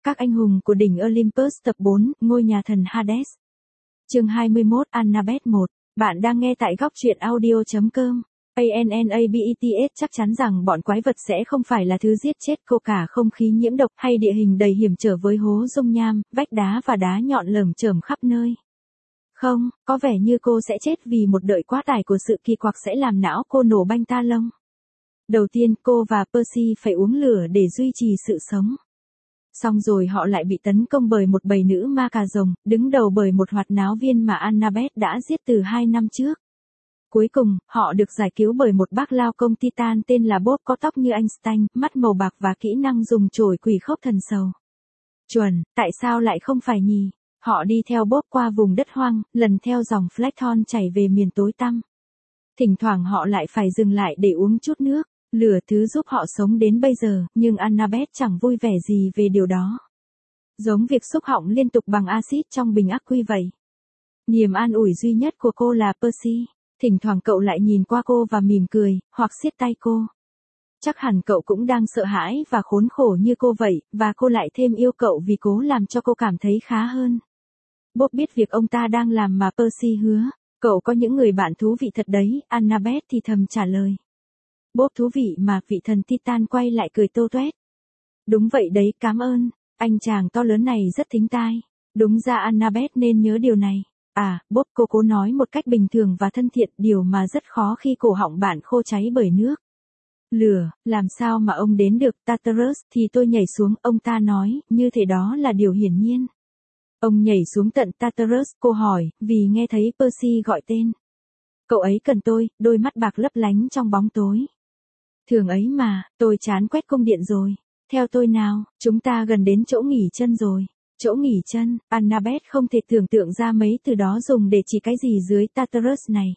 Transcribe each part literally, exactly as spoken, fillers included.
Các anh hùng của đỉnh Olympus tập bốn, ngôi nhà thần Hades. Chương hai mươi mốt, Annabeth một. Bạn đang nghe tại góc truyện audio chấm com. Annabeth chắc chắn rằng bọn quái vật sẽ không phải là thứ giết chết cô cả không khí nhiễm độc hay địa hình đầy hiểm trở với hố dung nham, vách đá và đá nhọn lởm chởm khắp nơi. Không, có vẻ như cô sẽ chết vì một đợi quá tải của sự kỳ quặc sẽ làm não cô nổ banh ta lông. Đầu tiên cô và Percy phải uống lửa để duy trì sự sống. Xong rồi họ lại bị tấn công bởi một bầy nữ ma cà rồng, đứng đầu bởi một hoạt náo viên mà Annabeth đã giết từ hai năm trước. Cuối cùng, họ được giải cứu bởi một bác lao công Titan tên là Bob có tóc như Einstein, mắt màu bạc và kỹ năng dùng chổi quỷ khốc thần sầu. Chuẩn, tại sao lại không phải nhỉ? Họ đi theo Bob qua vùng đất hoang, lần theo dòng Flackthorn chảy về miền tối tăm. Thỉnh thoảng họ lại phải dừng lại để uống chút nước. Lửa thứ giúp họ sống đến bây giờ, nhưng Annabeth chẳng vui vẻ gì về điều đó. Giống việc xúc họng liên tục bằng axit trong bình ắc quy vậy. Niềm an ủi duy nhất của cô là Percy. Thỉnh thoảng cậu lại nhìn qua cô và mỉm cười, hoặc siết tay cô. Chắc hẳn cậu cũng đang sợ hãi và khốn khổ như cô vậy, và cô lại thêm yêu cậu vì cố làm cho cô cảm thấy khá hơn. Bob biết việc ông ta đang làm mà Percy hứa. Cậu có những người bạn thú vị thật đấy, Annabeth thì thầm trả lời. Bob thú vị mà, vị thần Titan quay lại cười tô toét. Đúng vậy đấy, cảm ơn, anh chàng to lớn này rất thính tai. Đúng ra Annabeth nên nhớ điều này. À, Bob, cô cố nói một cách bình thường và thân thiện, điều mà rất khó khi cổ họng bạn khô cháy bởi nước. Lửa, làm sao mà ông đến được, Tartarus, thì tôi nhảy xuống, ông ta nói, như thế đó là điều hiển nhiên. Ông nhảy xuống tận Tartarus, cô hỏi, vì nghe thấy Percy gọi tên. Cậu ấy cần tôi, đôi mắt bạc lấp lánh trong bóng tối. Thường ấy mà, tôi chán quét cung điện rồi. Theo tôi nào, chúng ta gần đến chỗ nghỉ chân rồi. Chỗ nghỉ chân, Annabeth không thể tưởng tượng ra mấy từ đó dùng để chỉ cái gì dưới Tartarus này.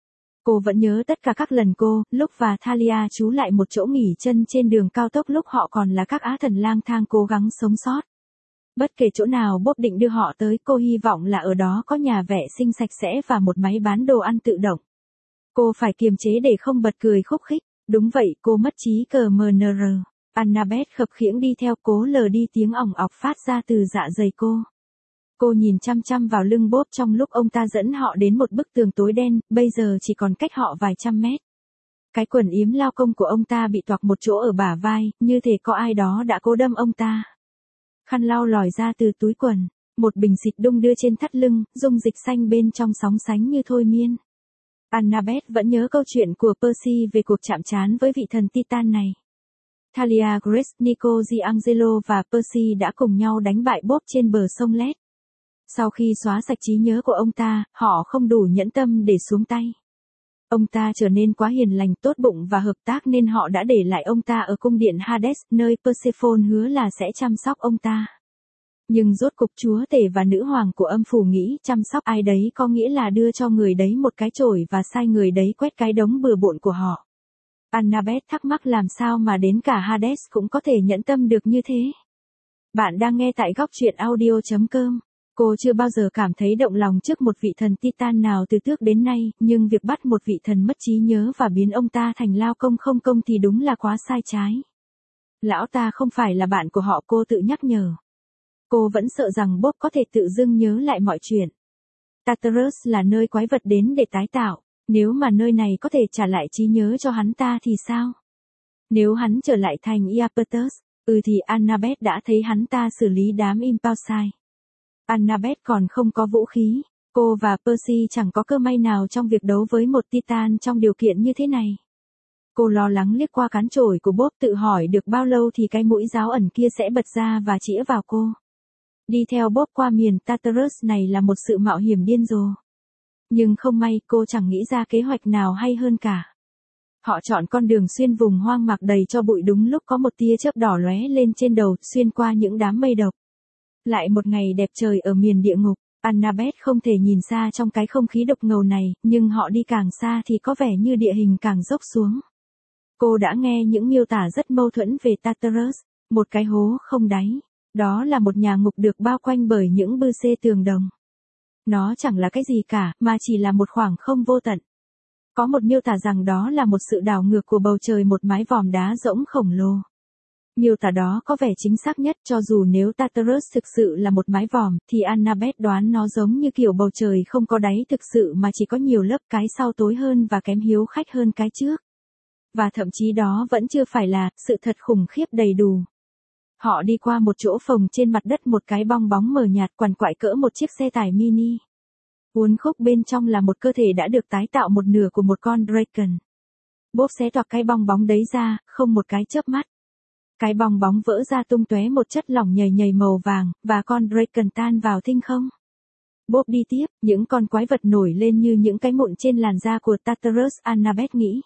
Cô vẫn nhớ tất cả các lần cô, Luke và Thalia trú lại một chỗ nghỉ chân trên đường cao tốc lúc họ còn là các á thần lang thang cố gắng sống sót. Bất kể chỗ nào Bob định đưa họ tới, cô hy vọng là ở đó có nhà vệ sinh sạch sẽ và một máy bán đồ ăn tự động. Cô phải kiềm chế để không bật cười khúc khích. Đúng vậy, cô mất trí cờ em en rờ. Annabeth khập khiễng đi theo, cố lờ đi tiếng ỏng ọc phát ra từ dạ dày cô. Cô nhìn chăm chăm vào lưng Bob trong lúc ông ta dẫn họ đến một bức tường tối đen, bây giờ chỉ còn cách họ vài trăm mét. Cái quần yếm lao công của ông ta bị toạc một chỗ ở bả vai, như thể có ai đó đã cố đâm ông ta. Khăn lau lòi ra từ túi quần, một bình xịt đung đưa trên thắt lưng, dung dịch xanh bên trong sóng sánh như thôi miên. Annabeth vẫn nhớ câu chuyện của Percy về cuộc chạm trán với vị thần Titan này. Thalia, Grace, Nico Giangelo và Percy đã cùng nhau đánh bại Bob trên bờ sông Led. Sau khi xóa sạch trí nhớ của ông ta, họ không đủ nhẫn tâm để xuống tay. Ông ta trở nên quá hiền lành, tốt bụng và hợp tác nên họ đã để lại ông ta ở cung điện Hades, nơi Persephone hứa là sẽ chăm sóc ông ta. Nhưng rốt cục chúa tể và nữ hoàng của âm phủ nghĩ chăm sóc ai đấy có nghĩa là đưa cho người đấy một cái chổi và sai người đấy quét cái đống bừa bộn của họ. Annabeth thắc mắc làm sao mà đến cả Hades cũng có thể nhẫn tâm được như thế. Bạn đang nghe tại góc truyện audio chấm com. Cô chưa bao giờ cảm thấy động lòng trước một vị thần Titan nào từ trước đến nay, nhưng việc bắt một vị thần mất trí nhớ và biến ông ta thành lao công không công thì đúng là quá sai trái. Lão ta không phải là bạn của họ, cô tự nhắc nhở. Cô vẫn sợ rằng Bob có thể tự dưng nhớ lại mọi chuyện. Tartarus là nơi quái vật đến để tái tạo. Nếu mà nơi này có thể trả lại trí nhớ cho hắn ta thì sao? Nếu hắn trở lại thành Iapetus, ừ thì Annabeth đã thấy hắn ta xử lý đám Impulsai. Annabeth còn không có vũ khí. Cô và Percy chẳng có cơ may nào trong việc đấu với một Titan trong điều kiện như thế này. Cô lo lắng liếc qua cán chổi của Bob, tự hỏi được bao lâu thì cái mũi giáo ẩn kia sẽ bật ra và chĩa vào cô. Đi theo Bob qua miền Tartarus này là một sự mạo hiểm điên rồ. Nhưng không may, cô chẳng nghĩ ra kế hoạch nào hay hơn cả. Họ chọn con đường xuyên vùng hoang mạc đầy cho bụi đúng lúc có một tia chớp đỏ lóe lên trên đầu, xuyên qua những đám mây độc. Lại một ngày đẹp trời ở miền địa ngục. Annabeth không thể nhìn xa trong cái không khí độc ngầu này, nhưng họ đi càng xa thì có vẻ như địa hình càng dốc xuống. Cô đã nghe những miêu tả rất mâu thuẫn về Tartarus, một cái hố không đáy. Đó là một nhà ngục được bao quanh bởi những bư xê tường đồng. Nó chẳng là cái gì cả, mà chỉ là một khoảng không vô tận. Có một miêu tả rằng đó là một sự đảo ngược của bầu trời, một mái vòm đá rỗng khổng lồ. Miêu tả đó có vẻ chính xác nhất, cho dù nếu Tartarus thực sự là một mái vòm, thì Annabeth đoán nó giống như kiểu bầu trời không có đáy thực sự mà chỉ có nhiều lớp, cái sau tối hơn và kém hiếu khách hơn cái trước. Và thậm chí đó vẫn chưa phải là sự thật khủng khiếp đầy đủ. Họ đi qua một chỗ phồng trên mặt đất, một cái bong bóng mờ nhạt quằn quại cỡ một chiếc xe tải mini. Uốn khúc bên trong là một cơ thể đã được tái tạo một nửa của một con Draken. Bob xé toạc cái bong bóng đấy ra, không một cái chớp mắt. Cái bong bóng vỡ ra tung tóe một chất lỏng nhầy nhầy màu vàng, và con Draken tan vào thinh không. Bob đi tiếp, những con quái vật nổi lên như những cái mụn trên làn da của Tartarus, Annabeth nghĩ.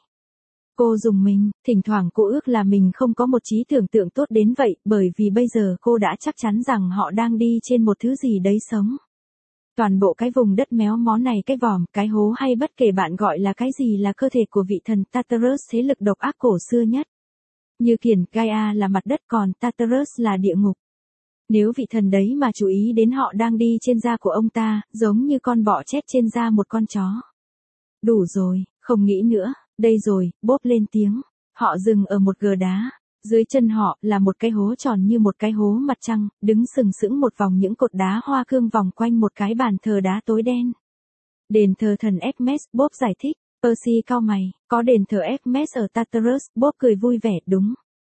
Cô rùng mình, thỉnh thoảng cô ước là mình không có một trí tưởng tượng tốt đến vậy, bởi vì bây giờ cô đã chắc chắn rằng họ đang đi trên một thứ gì đấy sống. Toàn bộ cái vùng đất méo mó này, cái vòm, cái hố hay bất kể bạn gọi là cái gì, là cơ thể của vị thần Tartarus, thế lực độc ác cổ xưa nhất. Như kiền, Gaia là mặt đất, còn Tartarus là địa ngục. Nếu vị thần đấy mà chú ý đến họ đang đi trên da của ông ta, giống như con bọ chết trên da một con chó. Đủ rồi, không nghĩ nữa, đây rồi, Bob lên tiếng. Họ dừng ở một gờ đá. Dưới chân họ là một cái hố tròn như một cái hố mặt trăng, đứng sừng sững một vòng những cột đá hoa cương vòng quanh một cái bàn thờ đá tối đen. Đền thờ thần Hermes, Bob giải thích. Percy cau mày, có đền thờ Hermes ở Tartarus, Bob cười vui vẻ, đúng.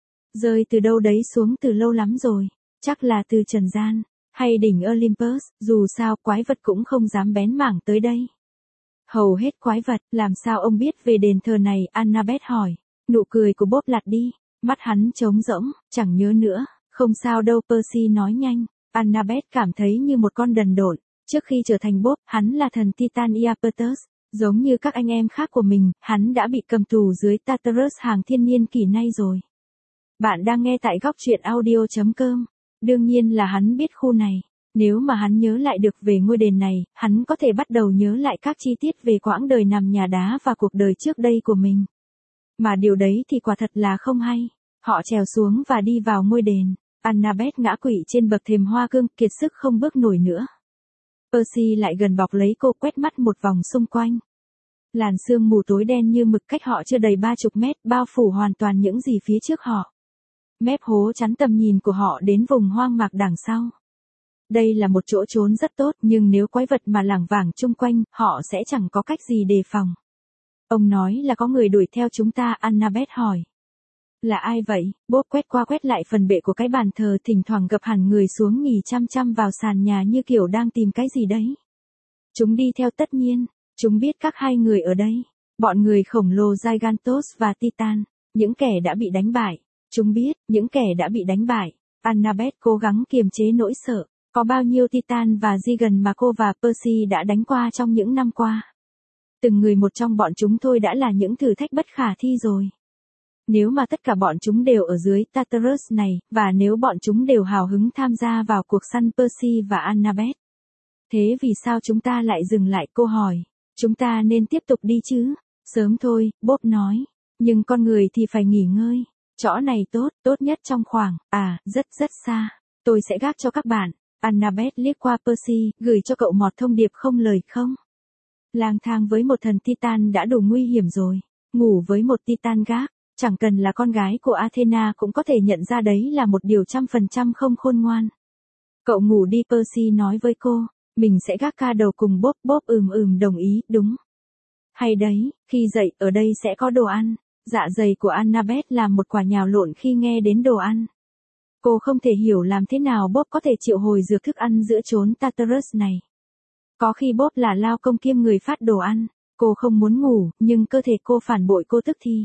Rơi từ đâu đấy xuống từ lâu lắm rồi, chắc là từ trần gian, hay đỉnh Olympus, dù sao quái vật cũng không dám bén mảng tới đây. Hầu hết quái vật, làm sao ông biết về đền thờ này, Annabeth hỏi. Nụ cười của Bob lạt đi, mắt hắn trống rỗng, chẳng nhớ nữa, không sao đâu, Percy nói nhanh. Annabeth cảm thấy như một con đần độn, trước khi trở thành Bob, hắn là thần Titan Iapetus. Giống như các anh em khác của mình, hắn đã bị cầm tù dưới Tartarus hàng thiên niên kỷ nay rồi. Bạn đang nghe tại góc truyện audio chấm com. Đương nhiên là hắn biết khu này. Nếu mà hắn nhớ lại được về ngôi đền này, hắn có thể bắt đầu nhớ lại các chi tiết về quãng đời nằm nhà đá và cuộc đời trước đây của mình. Mà điều đấy thì quả thật là không hay. Họ trèo xuống và đi vào ngôi đền. Annabeth ngã quỵ trên bậc thềm hoa cương, kiệt sức không bước nổi nữa. Percy lại gần bọc lấy cô, quét mắt một vòng xung quanh. Làn sương mù tối đen như mực cách họ chưa đầy ba chục mét, bao phủ hoàn toàn những gì phía trước họ. Mép hố chắn tầm nhìn của họ đến vùng hoang mạc đằng sau. Đây là một chỗ trốn rất tốt, nhưng nếu quái vật mà lảng vảng chung quanh, họ sẽ chẳng có cách gì đề phòng. Ông nói là có người đuổi theo chúng ta, Annabeth hỏi. Là ai vậy? Bob quét qua quét lại phần bệ của cái bàn thờ, thỉnh thoảng gập hẳn người xuống nghỉ chăm chăm vào sàn nhà như kiểu đang tìm cái gì đấy. Chúng đi theo, tất nhiên. Chúng biết các hai người ở đây. Bọn người khổng lồ Gigantos và Titan. Những kẻ đã bị đánh bại. Chúng biết, những kẻ đã bị đánh bại. Annabeth cố gắng kiềm chế nỗi sợ. Có bao nhiêu Titan và Gigan mà cô và Percy đã đánh qua trong những năm qua. Từng người một trong bọn chúng thôi đã là những thử thách bất khả thi rồi. Nếu mà tất cả bọn chúng đều ở dưới Tartarus này, và nếu bọn chúng đều hào hứng tham gia vào cuộc săn Percy và Annabeth. Thế vì sao chúng ta lại dừng lại, cô hỏi. Chúng ta nên tiếp tục đi chứ? Sớm thôi, Bob nói. Nhưng con người thì phải nghỉ ngơi. Chỗ này tốt, tốt nhất trong khoảng, à, rất rất xa. Tôi sẽ gác cho các bạn. Annabeth liếc qua Percy, gửi cho cậu một thông điệp không lời không. Lang thang với một thần Titan đã đủ nguy hiểm rồi. Ngủ với một Titan gác, chẳng cần là con gái của Athena cũng có thể nhận ra đấy là một điều trăm phần trăm không khôn ngoan. Cậu ngủ đi, Percy nói với cô. Mình sẽ gác ca đầu cùng Bob. Bob ừm ừm đồng ý, đúng. Hay đấy, khi dậy, ở đây sẽ có đồ ăn. Dạ dày của Annabeth làm một quả nhào lộn khi nghe đến đồ ăn. Cô không thể hiểu làm thế nào Bob có thể triệu hồi dược thức ăn giữa chốn Tartarus này. Có khi Bob là lao công kiêm người phát đồ ăn. Cô không muốn ngủ, nhưng cơ thể cô phản bội cô tức thì.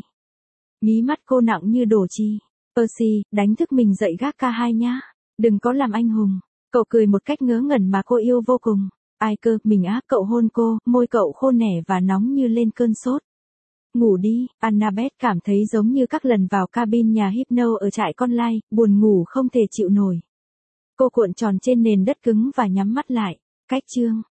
Mí mắt cô nặng như đổ chì. Percy, đánh thức mình dậy gác ca hai nhá. Đừng có làm anh hùng. Cậu cười một cách ngớ ngẩn mà cô yêu vô cùng. Ai cơ, mình á, cậu hôn cô, môi cậu khô nẻ và nóng như lên cơn sốt. Ngủ đi, Annabeth cảm thấy giống như các lần vào cabin nhà Hypno ở trại con lai, buồn ngủ không thể chịu nổi. Cô cuộn tròn trên nền đất cứng và nhắm mắt lại. Cách chương.